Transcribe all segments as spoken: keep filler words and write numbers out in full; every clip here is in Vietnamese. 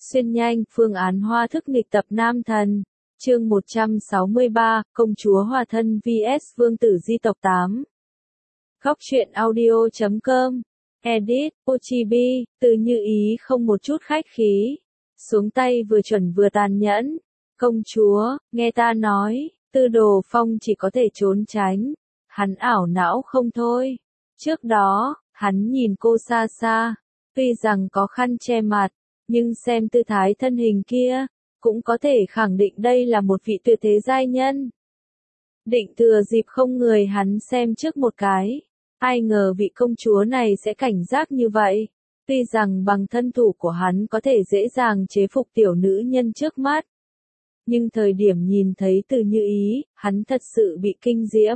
Xuyên nhanh, phương án hoa thức nghịch tập nam thần. Chương một trăm sáu mươi ba, Công chúa hòa thân vs Vương tử di tộc tám. Góc truyện audio chấm com. Edit, Ochibi, từ Như Ý không một chút khách khí. Xuống tay vừa chuẩn vừa tàn nhẫn. Công chúa, nghe ta nói, Tư Đồ Phong chỉ có thể trốn tránh. Hắn ảo não không thôi. Trước đó, hắn nhìn cô xa xa. Tuy rằng có khăn che mặt, nhưng xem tư thái thân hình kia, cũng có thể khẳng định đây là một vị tuyệt thế giai nhân. Định thừa dịp không người hắn xem trước một cái. Ai ngờ vị công chúa này sẽ cảnh giác như vậy. Tuy rằng bằng thân thủ của hắn có thể dễ dàng chế phục tiểu nữ nhân trước mắt. Nhưng thời điểm nhìn thấy Từ Như Ý, hắn thật sự bị kinh diễm.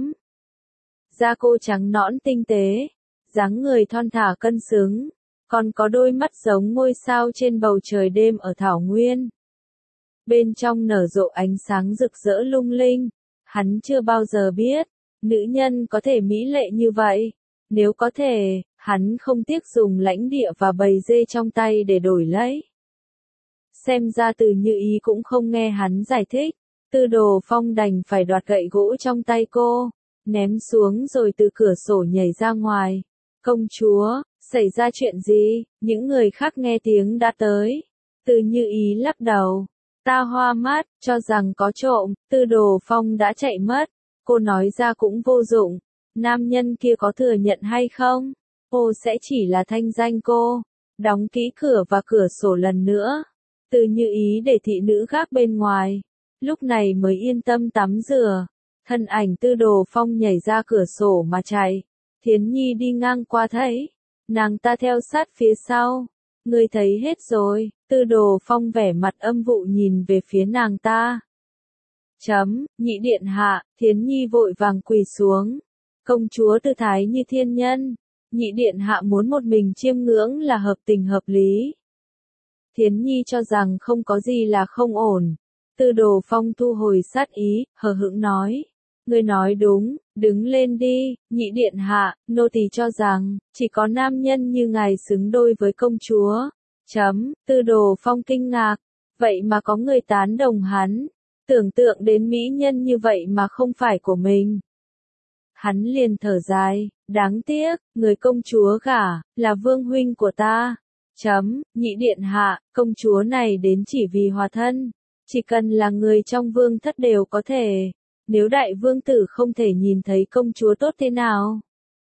Da cô trắng nõn tinh tế, dáng người thon thả cân xứng, còn có đôi mắt giống ngôi sao trên bầu trời đêm ở Thảo Nguyên. Bên trong nở rộ ánh sáng rực rỡ lung linh, hắn chưa bao giờ biết, nữ nhân có thể mỹ lệ như vậy. Nếu có thể, hắn không tiếc dùng lãnh địa và bầy dê trong tay để đổi lấy. Xem ra Từ Như Ý cũng không nghe hắn giải thích, Tư Đồ Phong đành phải đoạt gậy gỗ trong tay cô, ném xuống rồi từ cửa sổ nhảy ra ngoài. Công chúa, xảy ra chuyện gì? Những người khác nghe tiếng đã tới. Từ Như Ý lắc đầu. Ta hoa mắt, cho rằng có trộm, Tư Đồ Phong đã chạy mất. Cô nói ra cũng vô dụng. Nam nhân kia có thừa nhận hay không? Cô sẽ chỉ là thanh danh cô. Đóng kỹ cửa và cửa sổ lần nữa. Từ Như Ý để thị nữ gác bên ngoài. Lúc này mới yên tâm tắm rửa. Thân ảnh Tư Đồ Phong nhảy ra cửa sổ mà chạy. Thiến Nhi đi ngang qua thấy. Nàng ta theo sát phía sau. Ngươi thấy hết rồi. Tư Đồ Phong vẻ mặt âm vụ nhìn về phía nàng ta. Chấm, nhị điện hạ, Thiến Nhi vội vàng quỳ xuống. Công chúa tư thái như thiên nhân. Nhị điện hạ muốn một mình chiêm ngưỡng là hợp tình hợp lý. Thiến Nhi cho rằng không có gì là không ổn. Tư Đồ Phong thu hồi sát ý, hờ hững nói. Ngươi nói đúng, đứng lên đi, nhị điện hạ, nô tỳ cho rằng, chỉ có nam nhân như ngài xứng đôi với công chúa. Chấm, Tư Đồ Phong kinh ngạc, vậy mà có người tán đồng hắn, tưởng tượng đến mỹ nhân như vậy mà không phải của mình. Hắn liền thở dài, đáng tiếc, người công chúa gả, là vương huynh của ta. Chấm, nhị điện hạ, công chúa này đến chỉ vì hòa thân, chỉ cần là người trong vương thất đều có thể. Nếu đại vương tử không thể nhìn thấy công chúa tốt thế nào?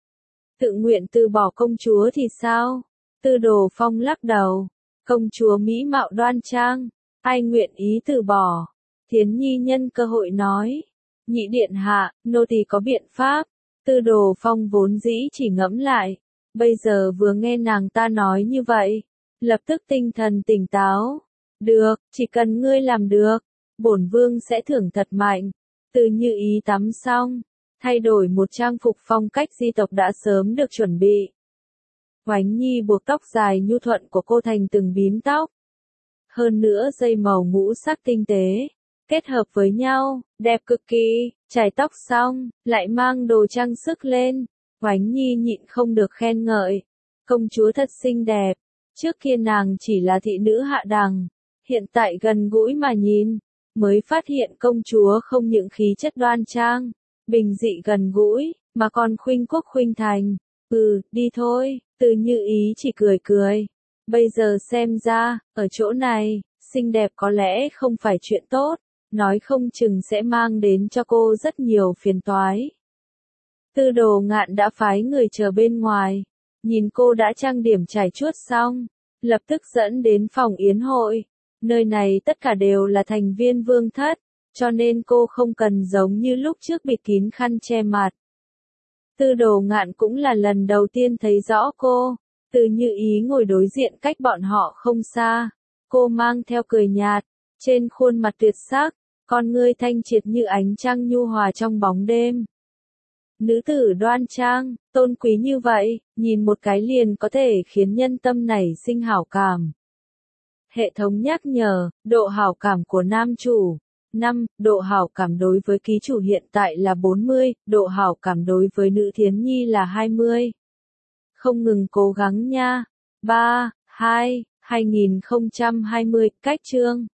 Tự nguyện từ bỏ công chúa thì sao? Tư Đồ Phong lắc đầu. Công chúa mỹ mạo đoan trang, ai nguyện ý từ bỏ? Thiến Nhi nhân cơ hội nói. Nhị điện hạ, nô tỳ có biện pháp. Tư Đồ Phong vốn dĩ chỉ ngẫm lại. Bây giờ vừa nghe nàng ta nói như vậy. Lập tức tinh thần tỉnh táo. Được, chỉ cần ngươi làm được. Bổn vương sẽ thưởng thật mạnh. Từ Như Ý tắm xong, thay đổi một trang phục phong cách di tộc đã sớm được chuẩn bị. Oánh Nhi buộc tóc dài nhu thuận của cô thành từng bím tóc. Hơn nữa dây màu ngũ sắc tinh tế, kết hợp với nhau, đẹp cực kỳ, chải tóc xong, lại mang đồ trang sức lên. Oánh Nhi nhịn không được khen ngợi. Công chúa thật xinh đẹp, trước kia nàng chỉ là thị nữ hạ đẳng, hiện tại gần gũi mà nhìn. Mới phát hiện công chúa không những khí chất đoan trang, bình dị gần gũi, mà còn khuynh quốc khuynh thành. Ừ, đi thôi, Từ Như Ý chỉ cười cười. Bây giờ xem ra, ở chỗ này, xinh đẹp có lẽ không phải chuyện tốt, nói không chừng sẽ mang đến cho cô rất nhiều phiền toái. Tư Đồ Ngạn đã phái người chờ bên ngoài, nhìn cô đã trang điểm trải chuốt xong, lập tức dẫn đến phòng yến hội. Nơi này tất cả đều là thành viên vương thất, cho nên cô không cần giống như lúc trước bịt kín khăn che mặt. Tư Đồ Ngạn cũng là lần đầu tiên thấy rõ cô. Từ Như Ý ngồi đối diện cách bọn họ không xa. Cô mang theo cười nhạt, trên khuôn mặt tuyệt sắc, con ngươi thanh triệt như ánh trăng nhu hòa trong bóng đêm. Nữ tử đoan trang, tôn quý như vậy, nhìn một cái liền có thể khiến nhân tâm nảy sinh hảo cảm. Hệ thống nhắc nhở, độ hảo cảm của nam chủ. năm. Độ hảo cảm đối với ký chủ hiện tại là bốn mươi, độ hảo cảm đối với nữ Thiến Nhi là hai mươi. Không ngừng cố gắng nha. ba, hai, hai nghìn không trăm hai mươi, cách chương